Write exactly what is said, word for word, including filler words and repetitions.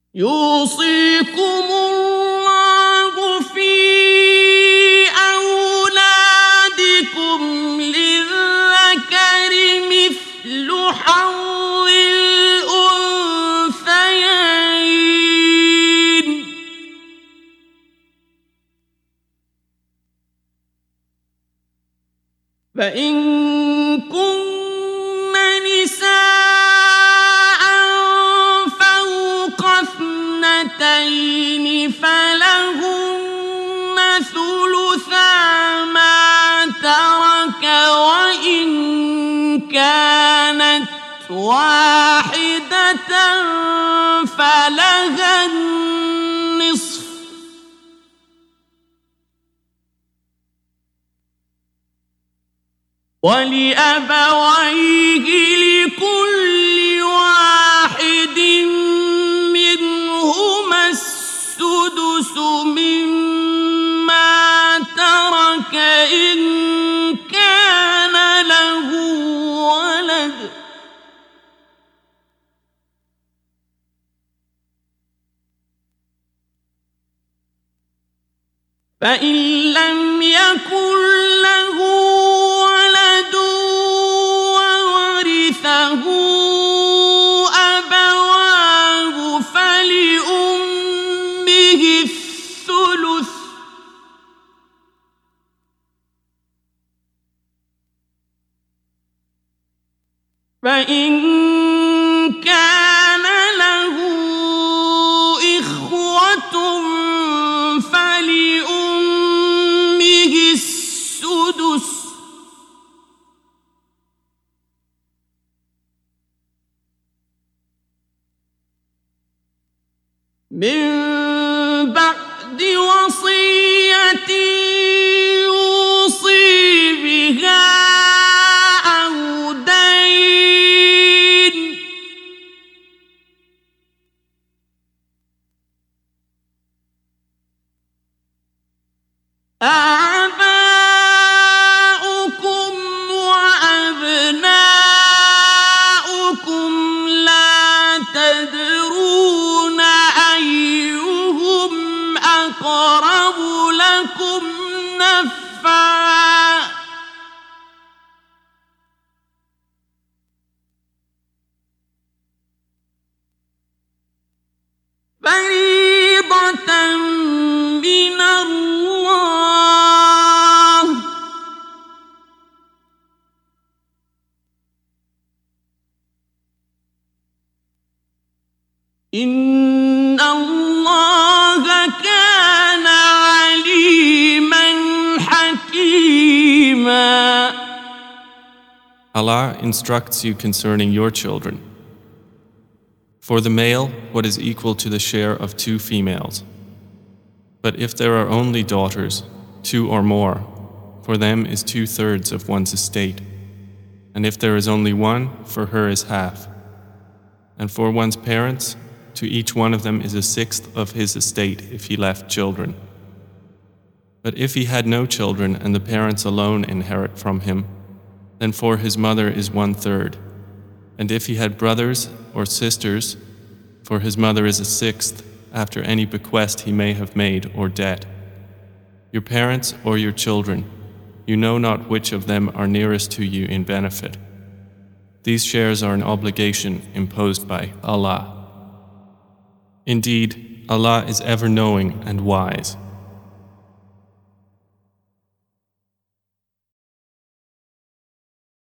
يوصيكم الله في أولادكم للذكر مثل حظ الأنثيين فإن كن نساء فوق اثنتين فلهن ثلثا ما ترك وإن كانت واحدة فلها النصف ولأبويه لكل واحد منهما السدس مما ترك إن كان له ولد فإن لم يكن له ولد وورثه أبواه فلأمه الثلث فإن كان له إخوة فلأمه السدس من بعد وصية يوصي بها أو دين آباؤكم وأبناؤكم لا تدرون أيهم أقرب لكم نفعا فريضة من الله إن الله كان عليما حكيما. Allah instructs you concerning your children. For the male, what is equal to the share of two females. But if there are only daughters, two or more, for them is two-thirds of one's estate. And if there is only one, for her is half. And for one's parents, to each one of them is a sixth of his estate if he left children. But if he had no children and the parents alone inherit from him, then for his mother is one-third. And if he had brothers or sisters, for his mother is a sixth after any bequest he may have made or debt. Your parents or your children, you know not which of them are nearest to you in benefit. These shares are an obligation imposed by Allah. Indeed, Allah is ever knowing and wise.